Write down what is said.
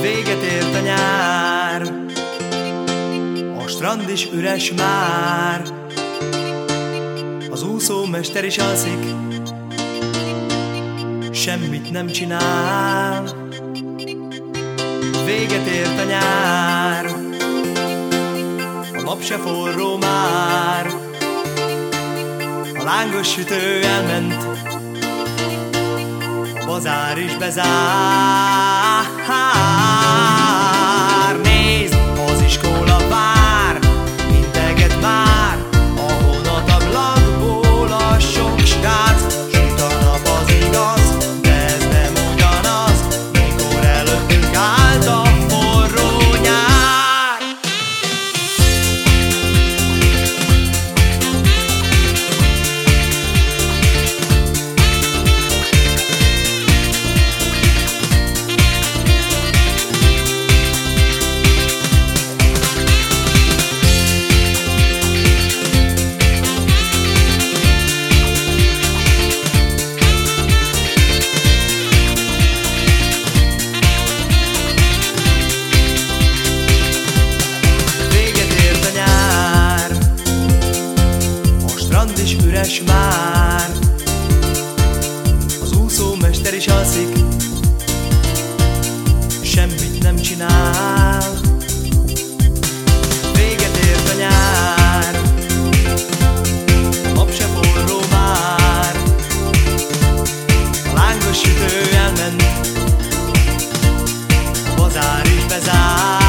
Véget ért a nyár, a strand is üres már, az úszómester is alszik, semmit nem csinál. Véget ért a nyár, a nap se forró már, a lángos sütő elment, a bazár is bezár. Nézd, az iskola vár, integet már a vonatablakból a sok srác. Süt a nap, az igaz, de ez nem ugyanaz, mikor előttünk állt a forró nyár. És üres már, az úszómester is alszik, semmit nem csinál. Véget ért a nyár, a nap se forró már, a lángos sütő elment, a bazár is bezár.